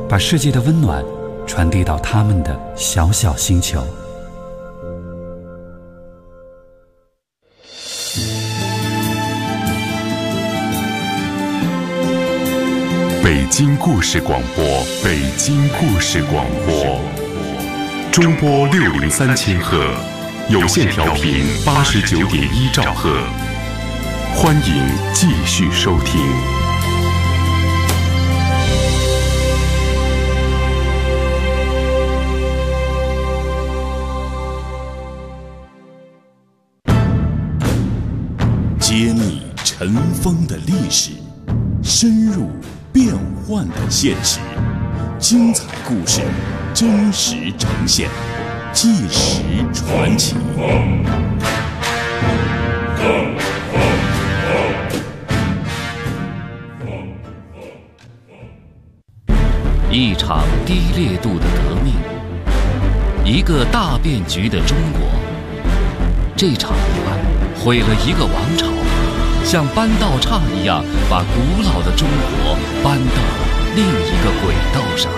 把世界的温暖传递到他们的小小星球。 北京故事广播，北京故事广播，中波603千赫，有线调频89.1兆赫，欢迎继续收听。 揭秘尘封的历史，深入变幻的现实，精彩故事真实呈现，纪实传奇。 一场低烈度的革命，一个大变局的中国。这场意外毁了一个王朝，像搬道岔一样把古老的中国搬到了另一个轨道上。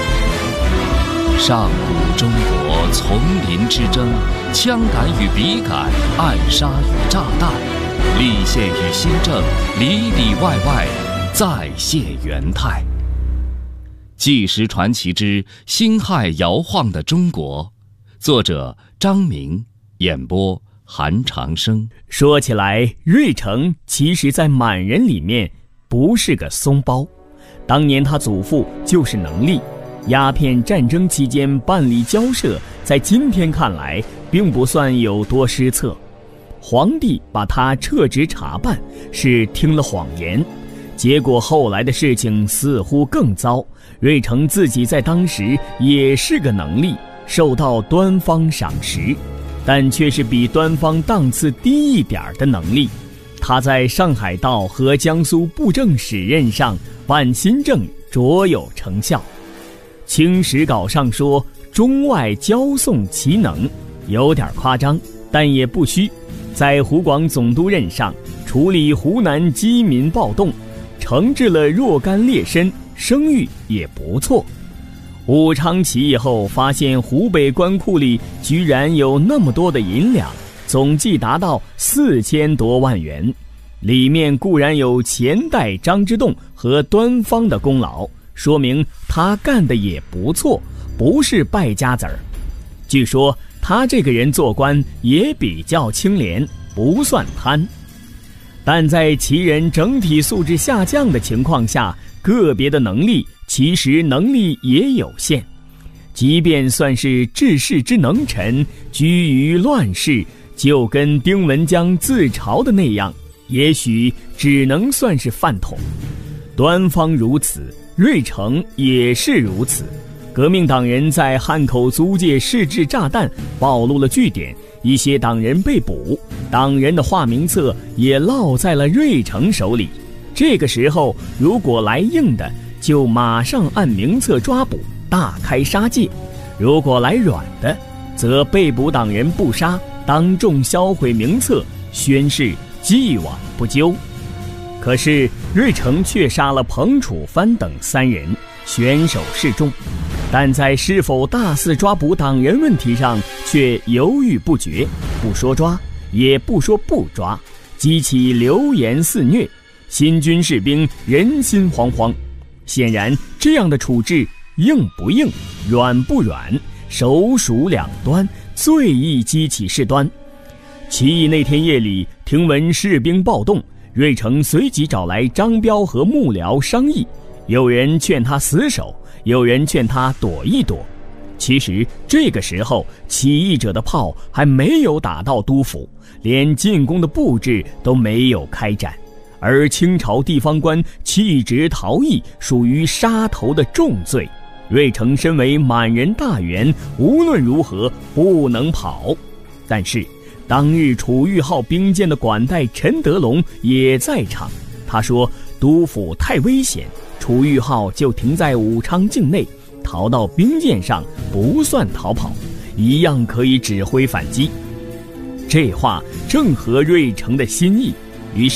上古中国丛林之争，枪杆与笔杆，暗杀与炸弹，立宪与新政，里里外外再现元态。纪实传奇之辛亥摇晃的中国，作者张明，演播韩长生。 说起来，芮成其实在满人里面不是个松包，当年他祖父就是能力。鸦片战争期间办理交涉，在今天看来并不算有多失策。皇帝把他撤职查办，是听了谎言。结果后来的事情似乎更糟，芮成自己在当时也是个能力，受到端方赏识，但却是比端方档次低一点的能力。他在上海道和江苏布政使任上办新政卓有成效。清史稿上说中外交送其能，有点夸张，但也不虚。在湖广总督任上处理湖南饥民暴动，惩治了若干劣绅，声誉也不错。武昌起义后，发现湖北官库里居然有那么多的银两，总计达到4000多万元，里面固然有前代张之洞和端方的功劳，说明他干的也不错，不是败家子儿。据说他这个人做官也比较清廉，不算贪。但在其人整体素质下降的情况下，个别的能力其实能力也有限。即便算是治世之能臣，居于乱世，就跟丁文江自嘲的那样，也许只能算是饭桶。端方如此，芮成也是如此。革命党人在汉口租界试制炸弹，暴露了据点，一些党人被捕，党人的化名册也落在了芮成手里。这个时候如果来硬的，就马上按名册抓捕，大开杀戒；如果来软的，则被捕党人不杀，当众销毁名册，宣誓既往不咎。可是芮成却杀了彭楚藩等3人，选手示众，但在是否大肆抓捕党人问题上却犹豫不决，不说抓，也不说不抓，激起流言肆虐，新军士兵人心惶惶。显然这样的处置硬不硬，软不软，首鼠两端，最易激起事端。起义那天夜里，听闻士兵暴动，芮成随即找来张彪和幕僚商议，有人劝他死守，有人劝他躲一躲。其实这个时候起义者的炮还没有打到都府，连进攻的布置都没有开展，而清朝地方官弃职逃逸属于杀头的重罪。芮成身为满人大员，无论如何不能跑。但是当日楚玉号兵舰的管带陈德龙也在场，他说都府太危险，楚玉号就停在武昌境内，逃到兵舰上不算逃跑，一样可以指挥反击。这话正合芮成的心意，于是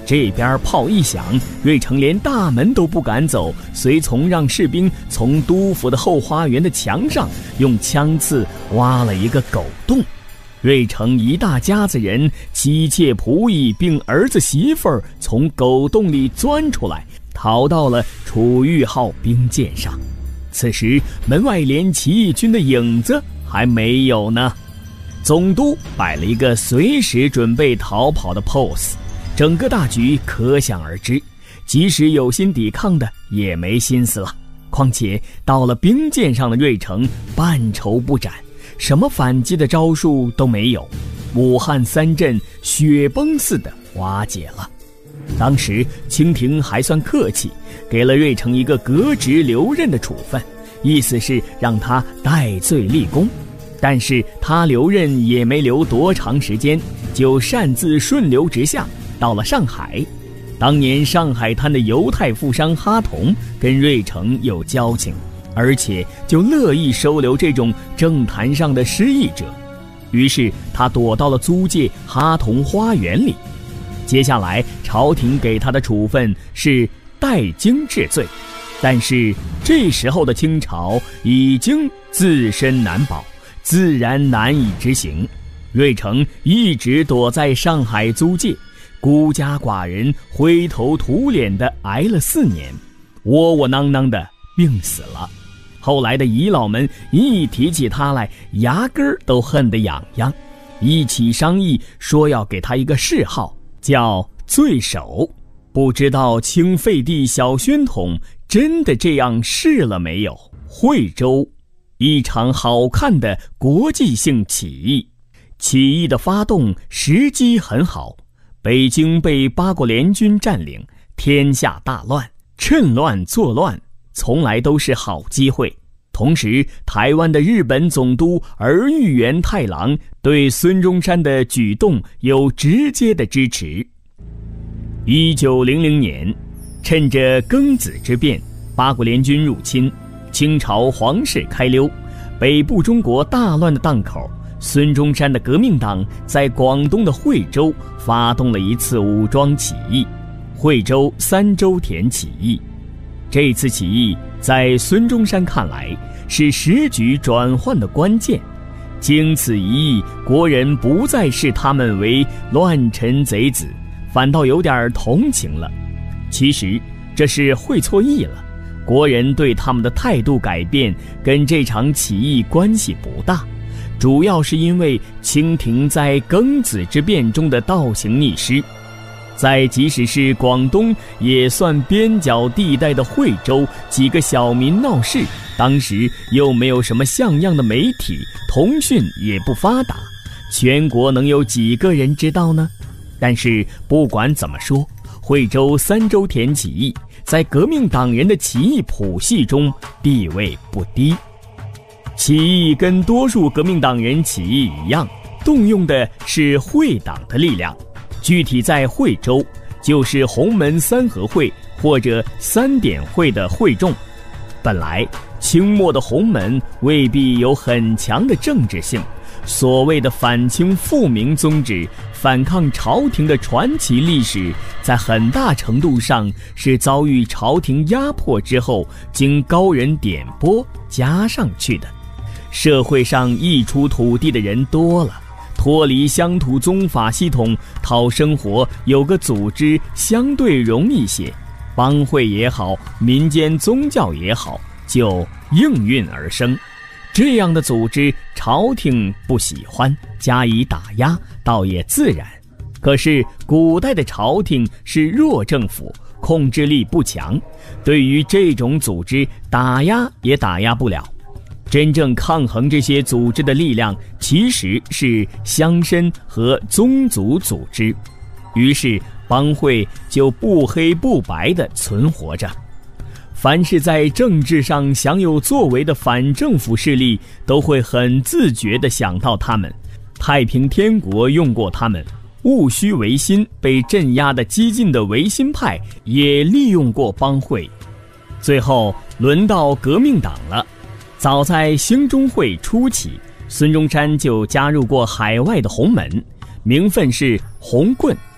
这边炮一响，瑞成连大门都不敢走，随从让士兵从督府的后花园的墙上用枪刺挖了一个狗洞。瑞成一大家子人，妻妾仆役并儿子媳妇儿从狗洞里钻出来，逃到了楚玉号兵舰上。此时门外连起义军的影子还没有呢。总督摆了一个随时准备逃跑的 pose， 整个大局可想而知，即使有心抵抗的也没心思了。况且到了兵舰上的瑞成半筹不展，什么反击的招数都没有，武汉三镇雪崩似的瓦解了。当时清廷还算客气，给了瑞成一个革职留任的处分，意思是让他戴罪立功。但是他留任也没留多长时间，就擅自顺流直下到了上海。当年上海滩的犹太富商哈同跟瑞成有交情，而且就乐意收留这种政坛上的失意者，于是他躲到了租界哈同花园里。接下来朝廷给他的处分是带京治罪，但是这时候的清朝已经自身难保，自然难以执行。瑞成一直躲在上海租界，孤家寡人，灰头土脸地挨了4年，窝窝囊囊地病死了。后来的遗老们一提起他来，牙根儿都恨得痒痒，一起商议说要给他一个谥号，叫罪首。不知道清废帝小宣统真的这样试了没有？惠州一场好看的国际性起义，起义的发动时机很好，北京被八国联军占领，天下大乱，趁乱作乱从来都是好机会。同时台湾的日本总督儿玉源太郎对孙中山的举动有直接的支持。1900年，趁着庚子之变，八国联军入侵，清朝皇室开溜，北部中国大乱的档口，孙中山的革命党在广东的惠州发动了一次武装起义，惠州三州田起义。这次起义在孙中山看来是时局转换的关键，经此一役，国人不再视他们为乱臣贼子，反倒有点同情了。其实这是会错意了，国人对他们的态度改变跟这场起义关系不大，主要是因为清廷在庚子之变中的倒行逆施。在即使是广东也算边角地带的惠州，几个小民闹事，当时又没有什么像样的媒体，通讯也不发达，全国能有几个人知道呢？但是不管怎么说，惠州三州田起义在革命党人的起义谱系中地位不低。起义跟多数革命党人起义一样，动用的是会党的力量，具体在惠州就是洪门三合会或者三点会的会众。本来清末的洪门未必有很强的政治性，所谓的反清复明宗旨，反抗朝廷的传奇历史，在很大程度上是遭遇朝廷压迫之后经高人点拨加上去的。社会上溢出土地的人多了，脱离乡土宗法系统讨生活，有个组织相对容易些，帮会也好，民间宗教也好，就应运而生。这样的组织朝廷不喜欢，加以打压倒也自然。可是古代的朝廷是弱政府，控制力不强，对于这种组织打压也打压不了。真正抗衡这些组织的力量其实是乡绅和宗族组织，于是帮会就不黑不白地存活着。凡是在政治上享有作为的反政府势力都会很自觉地想到他们，太平天国用过他们，戊戌维新被镇压的激进的维新派也利用过帮会。最后轮到革命党了。早在兴中会初期，孙中山就加入过海外的洪门，名分是红棍。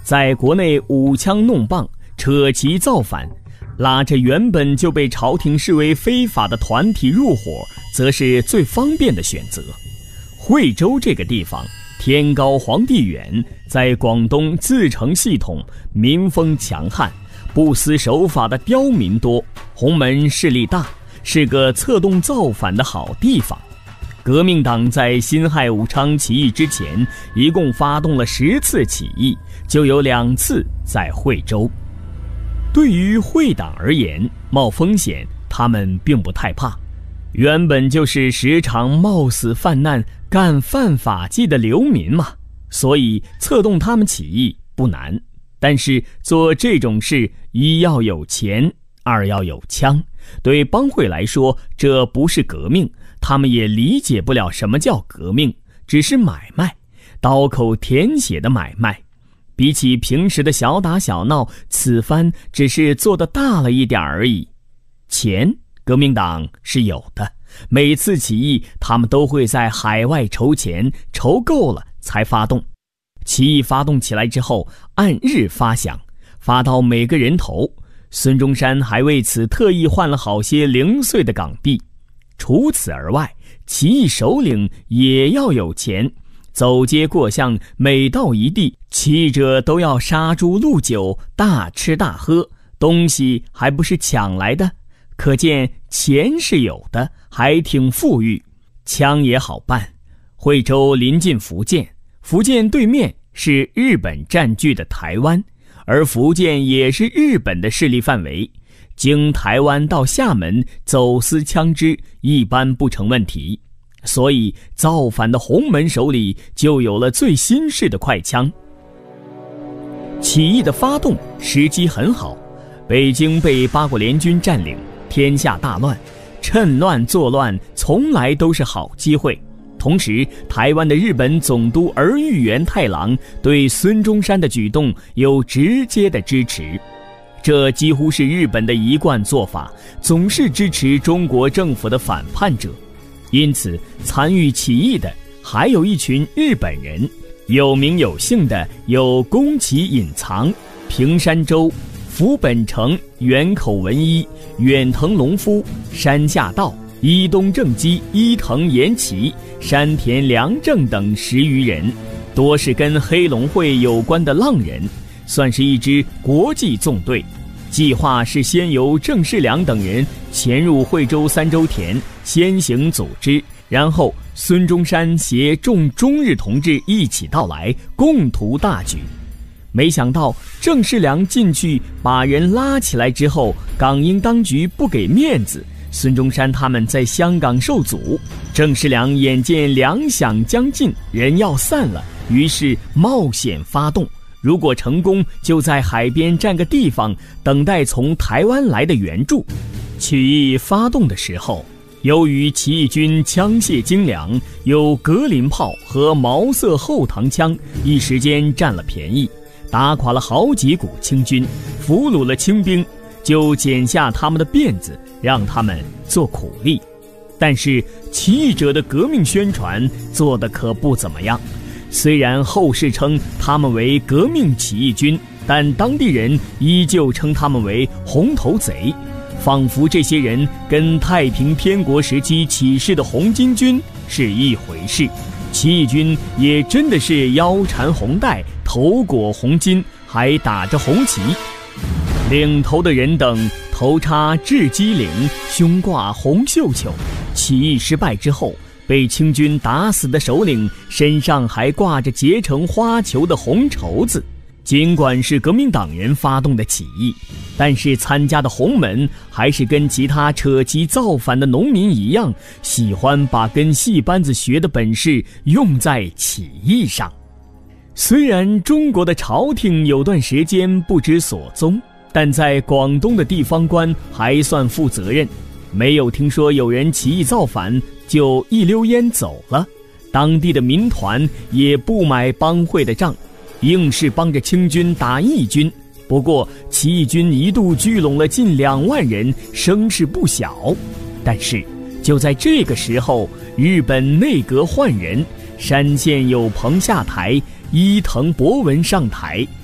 在国内舞枪弄棒，扯旗造反，拉着原本就被朝廷视为非法的团体入伙，则是最方便的选择。惠州这个地方天高皇帝远，在广东自成系统，民风强悍，不思守法的刁民多，洪门势力大，是个策动造反的好地方。革命党在辛亥武昌起义之前，一共发动了10次起义，就有2次在惠州。对于惠党而言，冒风险他们并不太怕，原本就是时常冒死犯难、干犯法纪的流民嘛，所以策动他们起义不难。但是做这种事，一要有钱，2要有枪。对帮会来说，这不是革命，他们也理解不了什么叫革命，只是买卖，刀口舔血的买卖。比起平时的小打小闹，此番只是做得大了一点而已。钱，革命党是有的，每次起义他们都会在海外筹钱，筹够了才发动。起义发动起来之后，按日发饷，发到每个人头。孙中山还为此特意换了好些零碎的港币。除此而外，起义首领也要有钱，走街过巷，每到一地，起义者都要杀猪鹿酒，大吃大喝，东西还不是抢来的，可见钱是有的，还挺富裕。枪也好办，惠州临近福建，福建对面是日本占据的台湾，而福建也是日本的势力范围，经台湾到厦门走私枪支一般不成问题，所以造反的洪门手里就有了最新式的快枪。起义的发动时机很好，北京被八国联军占领，天下大乱，趁乱作乱从来都是好机会。同时，台湾的日本总督儿玉源太郎对孙中山的举动有直接的支持，这几乎是日本的一贯做法，总是支持中国政府的反叛者。因此，参与起义的还有一群日本人，有名有姓的有宫崎隐藏、平山周、福本成、远口文一、远藤隆夫、山下道、伊东正基、伊藤延齐、山田良正等10余人，多是跟黑龙会有关的浪人，算是一支国际纵队。计划是先由郑世良等人潜入惠州三州田，先行组织，然后孙中山携众中日同志一起到来，共图大举。没想到郑世良进去把人拉起来之后，港英当局不给面子，孙中山他们在香港受阻，郑世良眼见粮饷将尽，人要散了，于是冒险发动。如果成功，就在海边占个地方，等待从台湾来的援助。起义发动的时候，由于起义军枪械精良，有格林炮和毛瑟后膛枪，一时间占了便宜，打垮了好几股清军，俘虏了清兵，就剪下他们的辫子，让他们做苦力。但是起义者的革命宣传做得可不怎么样，虽然后世称他们为革命起义军，但当地人依旧称他们为红头贼，仿佛这些人跟太平天国时期起事的红巾军是一回事。起义军也真的是腰缠红带，头裹红巾，还打着红旗，领头的人等头插雉鸡领，胸挂红绣球。起义失败之后，被清军打死的首领身上还挂着结成花球的红绸子。尽管是革命党人发动的起义，但是参加的洪门还是跟其他扯旗造反的农民一样，喜欢把跟戏班子学的本事用在起义上。虽然中国的朝廷有段时间不知所踪，但在广东的地方官还算负责任，没有听说有人起义造反就一溜烟走了。当地的民团也不买帮会的账，硬是帮着清军打义军。不过起义军一度聚拢了近2万人，声势不小。但是就在这个时候，日本内阁换人，山县有朋下台，伊藤博文上台，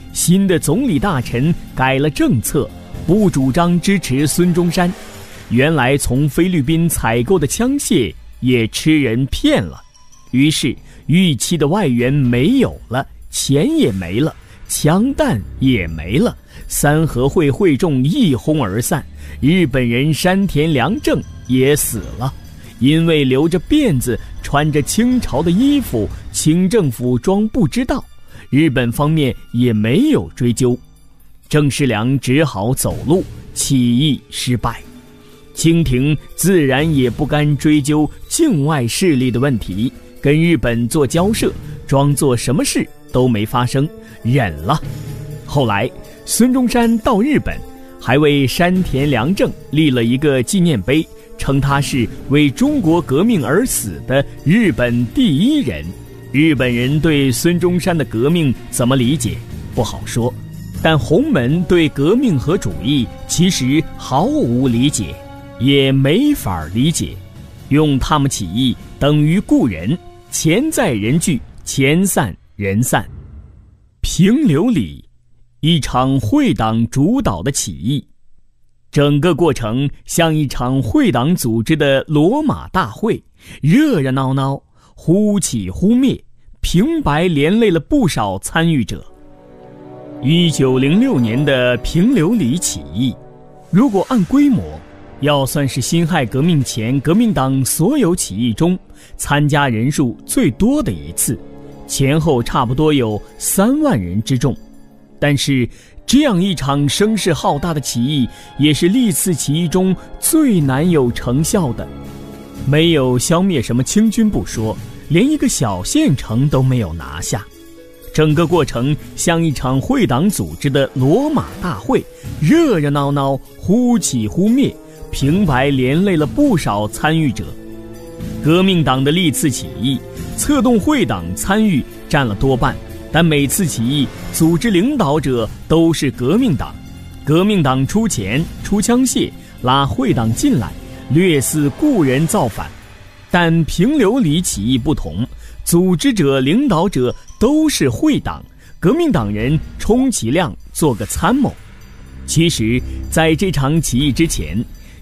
新的总理大臣改了政策，不主张支持孙中山。原来从菲律宾采购的枪械也吃人骗了，于是预期的外援没有了，钱也没了，枪弹也没了，三合会会众一哄而散。日本人山田良正也死了，因为留着辫子，穿着清朝的衣服，清政府装不知道，日本方面也没有追究，郑世良只好走路，起义失败。清廷自然也不甘追究境外势力的问题，跟日本做交涉，装作什么事都没发生，忍了。后来孙中山到日本，还为山田良正立了一个纪念碑，称他是为中国革命而死的日本第一人。日本人对孙中山的革命怎么理解不好说，但洪门对革命和主义其实毫无理解，也没法理解。用他们起义等于故人，钱在人聚，钱散人散。平流里，一场会党主导的起义，整个过程像一场会党组织的罗马大会，热热闹闹，忽起忽灭，平白连累了不少参与者。1906年的平流里起义，如果按规模，要算是辛亥革命前革命党所有起义中参加人数最多的一次，前后差不多有3万人之众。但是这样一场声势浩大的起义，也是历次起义中最难有成效的。没有消灭什么清军不说，连一个小县城都没有拿下。整个过程像一场会党组织的罗马大会，热热闹闹，忽起忽灭，平白连累了不少参与者。革命党的历次起义，策动会党参与占了多半，但每次起义组织领导者都是革命党，革命党出钱出枪械，拉会党进来，略似故人造反。但平流里起义不同，组织者领导者都是会党，革命党人充其量做个参谋。其实在这场起义之前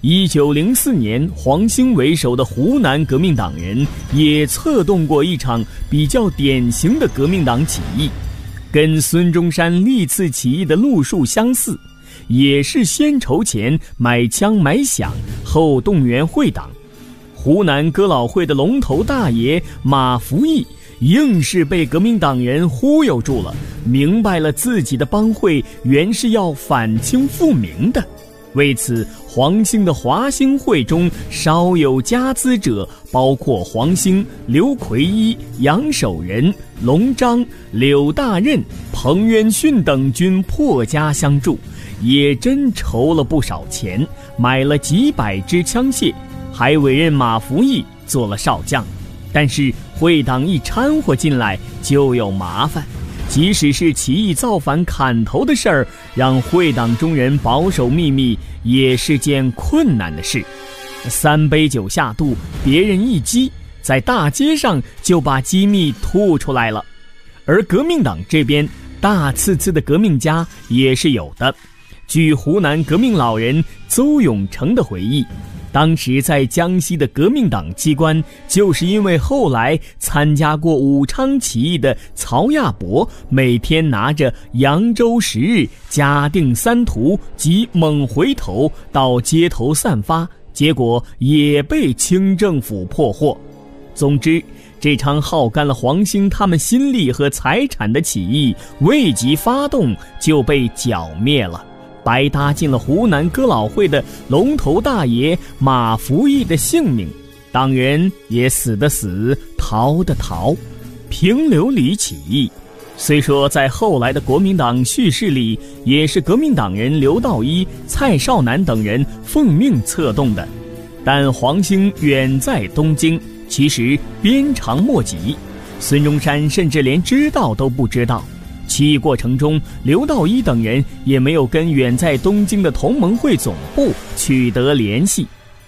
，1904年黄兴为首的湖南革命党人也策动过一场比较典型的革命党起义，跟孙中山历次起义的路数相似，也是先筹钱买枪买饷，后动员会党。湖南哥老会的龙头大爷马福义硬是被革命党人忽悠住了，明白了自己的帮会原是要反清复明的。为此，黄兴的华兴会中稍有家资者，包括黄兴、刘奎一、杨守仁、龙章、柳大任、彭渊逊等均破家相助，也真筹了不少钱，买了几百支枪械，还委任马福义做了少将。但是会党一掺和进来就有麻烦，即使是起义造反砍头的事儿，让会党中人保守秘密也是件困难的事。3杯酒下肚，别人一激，在大街上就把机密吐出来了。而革命党这边大刺刺的革命家也是有的。据湖南革命老人邹永成的回忆，当时在江西的革命党机关，就是因为后来参加过武昌起义的曹亚伯，每天拿着扬州10日、嘉定3图及猛回头到街头散发，结果也被清政府破获。总之，这场耗干了黄兴他们心力和财产的起义，未及发动就被剿灭了，白搭进了湖南哥老会的龙头大爷马福义的性命，党人也死的死，逃的逃。平流里起义虽说在后来的国民党叙事里也是革命党人刘道一、蔡少南等人奉命策动的，但黄兴远在东京，其实鞭长莫及，孙中山甚至连知道都不知道。起义过程中，刘道一等人也没有跟远在东京的同盟会总部取得联系。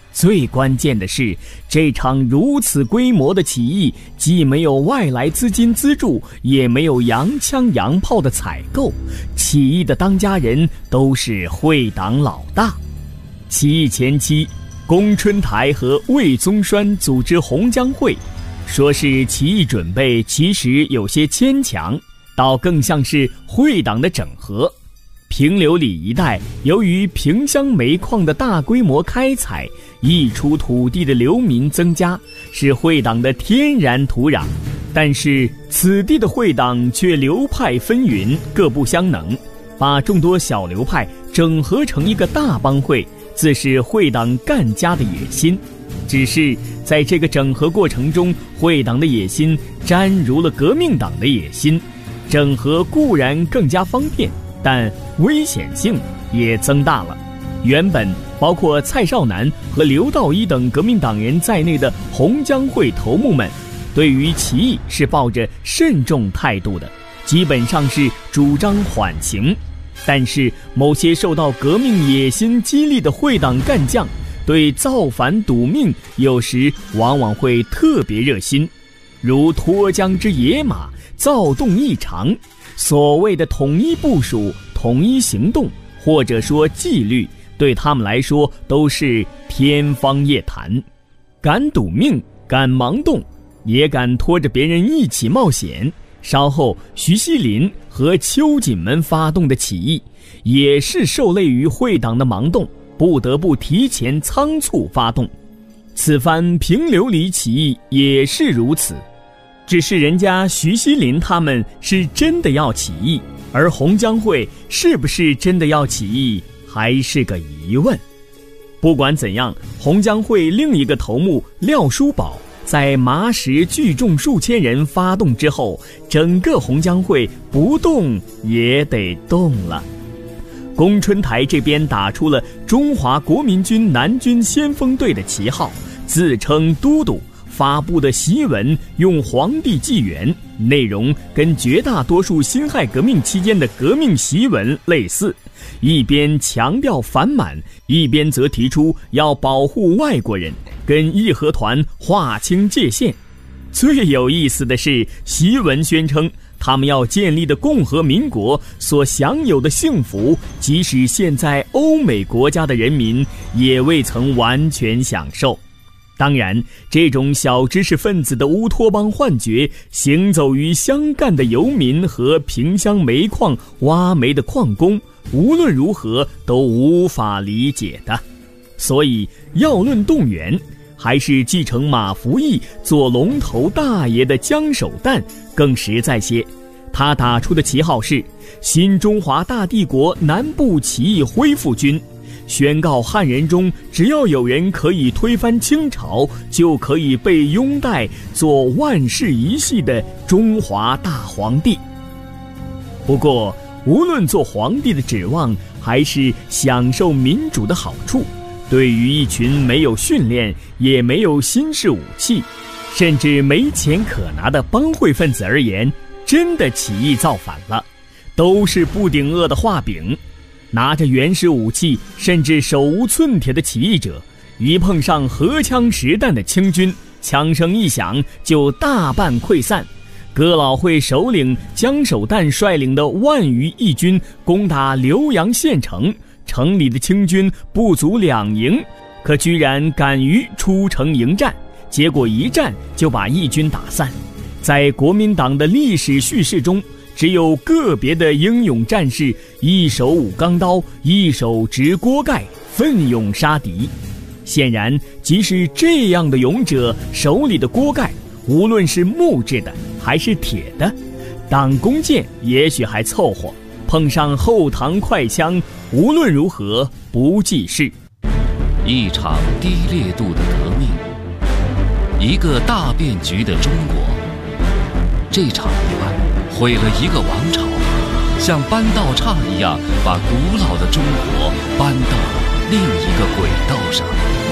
最关键的是，这场如此规模的起义，既没有外来资金资助，也没有洋枪洋炮的采购，起义的当家人都是会党老大。起义前期，龚春台和魏宗栓组织洪江会，说是起义准备，其实有些牵强，倒更像是会党的整合。平流里一带，由于萍乡煤矿的大规模开采，溢出土地的流民增加，是会党的天然土壤。但是此地的会党却流派纷纭，各不相能，把众多小流派整合成一个大帮会，自是会党干家的野心。只是在这个整合过程中，会党的野心沾入了革命党的野心，整合固然更加方便，但危险性也增大了。原本包括蔡少南和刘道一等革命党人在内的洪江会头目们，对于起义是抱着慎重态度的，基本上是主张缓行。但是某些受到革命野心激励的会党干将，对造反赌命有时往往会特别热心，如脱缰之野马，躁动异常。所谓的统一部署、统一行动，或者说纪律，对他们来说都是天方夜谭。敢赌命，敢盲动，也敢拖着别人一起冒险。稍后徐锡麟和秋瑾们发动的起义，也是受累于会党的盲动，不得不提前仓促发动。此番平流里起义也是如此，只是人家徐锡麟他们是真的要起义，而洪江会是不是真的要起义，还是个疑问。不管怎样，洪江会另一个头目廖叔宝在麻石聚众数千人发动之后，整个洪江会不动也得动了。龚春台这边打出了中华国民军南军先锋队的旗号，自称都督，发布的檄文用皇帝纪元，内容跟绝大多数辛亥革命期间的革命檄文类似，一边强调反满，一边则提出要保护外国人，跟义和团划清界限。最有意思的是，檄文宣称他们要建立的共和民国所享有的幸福，即使现在欧美国家的人民也未曾完全享受。当然，这种小知识分子的乌托邦幻觉，行走于湘赣的游民和萍乡煤矿挖煤的矿工，无论如何都无法理解的。所以要论动员，还是继承马福义做龙头大爷的江守旦更实在些。他打出的旗号是新中华大帝国南部起义恢复军，宣告汉人中只要有人可以推翻清朝，就可以被拥戴做万世一系的中华大皇帝。不过无论做皇帝的指望，还是享受民主的好处，对于一群没有训练也没有新式武器，甚至没钱可拿的帮会分子而言，真的起义造反了，都是不顶饿的画饼。拿着原始武器甚至手无寸铁的起义者，一碰上荷枪实弹的清军，枪声一响就大半溃散。哥老会首领江守旦率领的万余义军攻打浏阳县城，城里的清军不足2营，可居然敢于出城迎战，结果一战就把义军打散。在国民党的历史叙事中，只有个别的英勇战士一手舞钢刀，一手执锅盖，奋勇杀敌。显然，即使这样的勇者手里的锅盖，无论是木质的还是铁的，党弓箭也许还凑合，碰上后膛快枪，无论如何不济事。 一场低烈度的革命，一个大变局的中国。这场移案毁了一个王朝，像搬道岔一样把古老的中国搬到了另一个轨道上。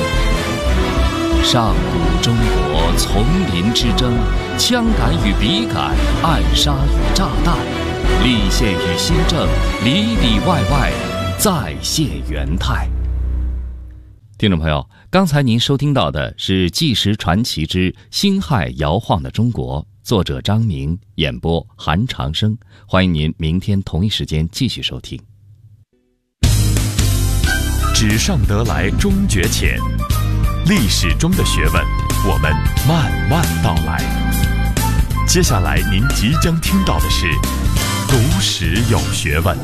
上古中国丛林之争，枪杆与笔杆，暗杀与炸弹，立宪与新政，里里外外再现元态。 听众朋友，刚才您收听到的是《纪实传奇之辛亥摇晃的中国》，作者张明，演播韩长生。欢迎您明天同一时间继续收听。 纸上得来终觉浅，历史中的学问，我们慢慢道来。接下来您即将听到的是读史有学问。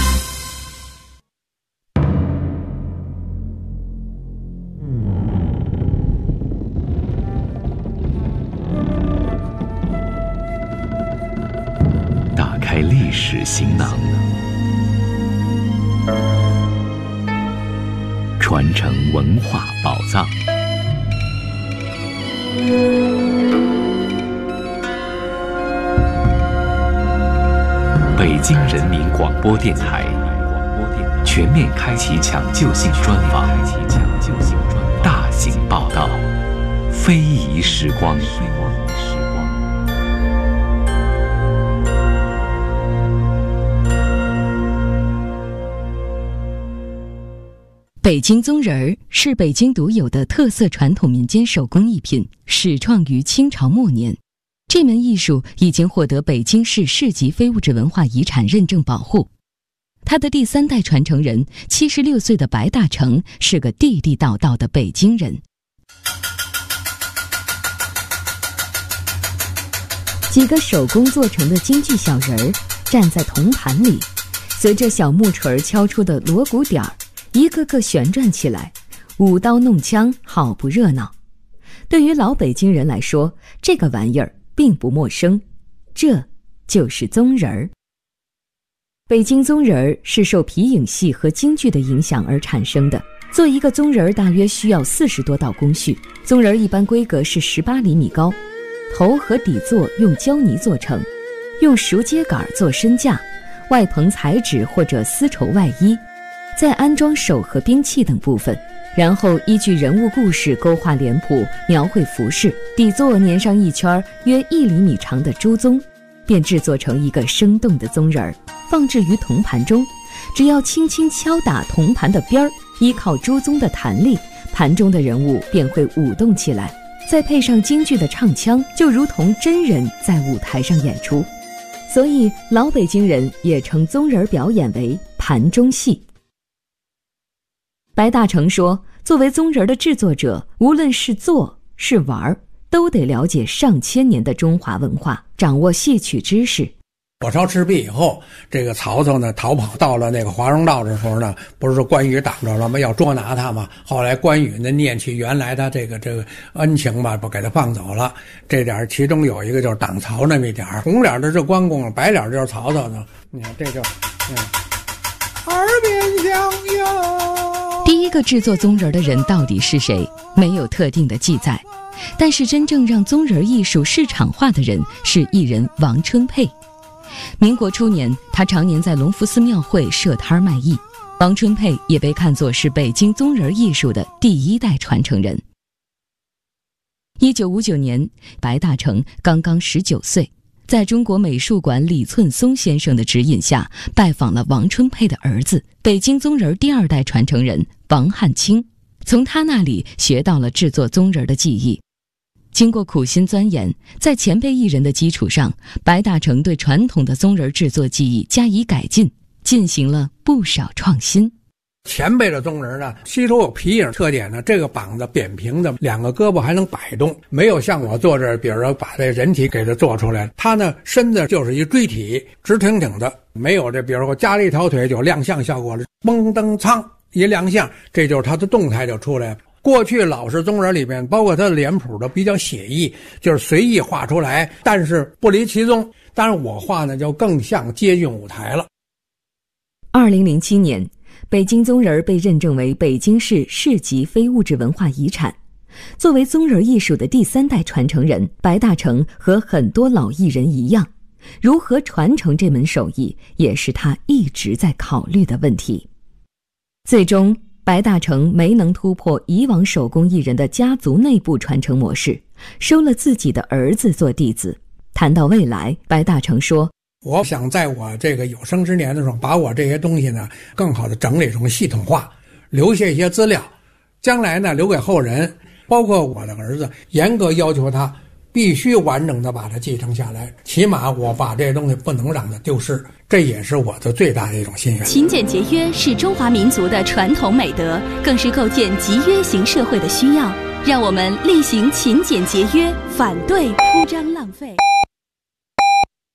打开历史行囊，传承文化宝藏。北京人民广播电台全面开启抢救性专访，大型报道，非遗时光。 北京宗人儿是北京独有的特色传统民间手工艺品，始创于清朝末年。这门艺术已经获得北京市市级非物质文化遗产认证保护。他的第3代传承人76岁的白大成是个地地道道的北京人。几个手工做成的京剧小人儿站在铜盘里，随着小木锤敲出的锣鼓点儿，一个个旋转起来，舞刀弄枪，好不热闹。对于老北京人来说，这个玩意儿并不陌生，这就是宗人儿。北京宗人儿是受皮影戏和京剧的影响而产生的。做一个宗人儿大约需要40多道工序。宗人儿一般规格是18厘米高，头和底座用胶泥做成，用熟秸秆做身架，外棚彩纸或者丝绸外衣，再安装手和兵器等部分，然后依据人物故事勾画脸谱，描绘服饰，底座粘上一圈约1厘米长的朱宗，便制作成一个生动的宗人儿，放置于铜盘中。只要轻轻敲打铜盘的边儿，依靠朱宗的弹力，盘中的人物便会舞动起来，再配上京剧的唱腔，就如同真人在舞台上演出。所以老北京人也称宗人表演为盘中戏。白大成说，作为宗人的制作者，无论是做是玩，都得了解上千年的中华文化，掌握戏曲知识。 火烧赤壁以后，这个曹操呢逃跑到了那个华容道的时候呢，不是关羽挡着了吗？要捉拿他嘛。后来关羽呢念起原来他这个恩情吧，不给他放走了。这点其中有一个就是挡曹那么一点，红脸的是关公，白脸就是曹操呢。你看这就耳边相拥。 第一个制作宗人的人到底是谁，没有特定的记载，但是真正让宗人艺术市场化的人是艺人王春佩。民国初年，他常年在隆福寺庙会设摊卖艺。王春佩也被看作是北京宗人艺术的第1代传承人。1959年，白大成刚刚19岁，在中国美术馆李寸松先生的指引下，拜访了王春佩的儿子，北京宗人第2代传承人王汉卿，从他那里学到了制作宗人的技艺。经过苦心钻研，在前辈艺人的基础上，白大成对传统的宗人制作技艺加以改进，进行了不少创新。 前辈的宗人呢，吸收有皮影特点呢，这个膀子扁平的，2个胳膊还能摆动，没有像我做这，比如说把这人体给它做出来，他呢身子就是一锥体，直挺挺的，没有这比如说加了一条腿就亮相效果了，嘣噔苍一亮相，这就是他的动态就出来了。过去老式宗人里面，包括他的脸谱都比较写意，就是随意画出来，但是不离其宗。当然我画呢就更像接近舞台了。 2007年，北京宗人被认证为北京市市级非物质文化遗产。作为宗人艺术的第3代传承人，白大成和很多老艺人一样，如何传承这门手艺，也是他一直在考虑的问题。最终白大成没能突破以往手工艺人的家族内部传承模式，收了自己的儿子做弟子。谈到未来，白大成说， 我想在我这个有生之年的时候，把我这些东西呢更好的整理成系统化，留下一些资料， 将来呢留给后人，包括我的儿子，严格要求他必须完整的把它继承下来，起码我把这东西不能让它丢失，这也是我的最大的一种心愿。 勤俭节约是中华民族的传统美德，更是构建集约型社会的需要。让我们力行勤俭节约，反对铺张浪费。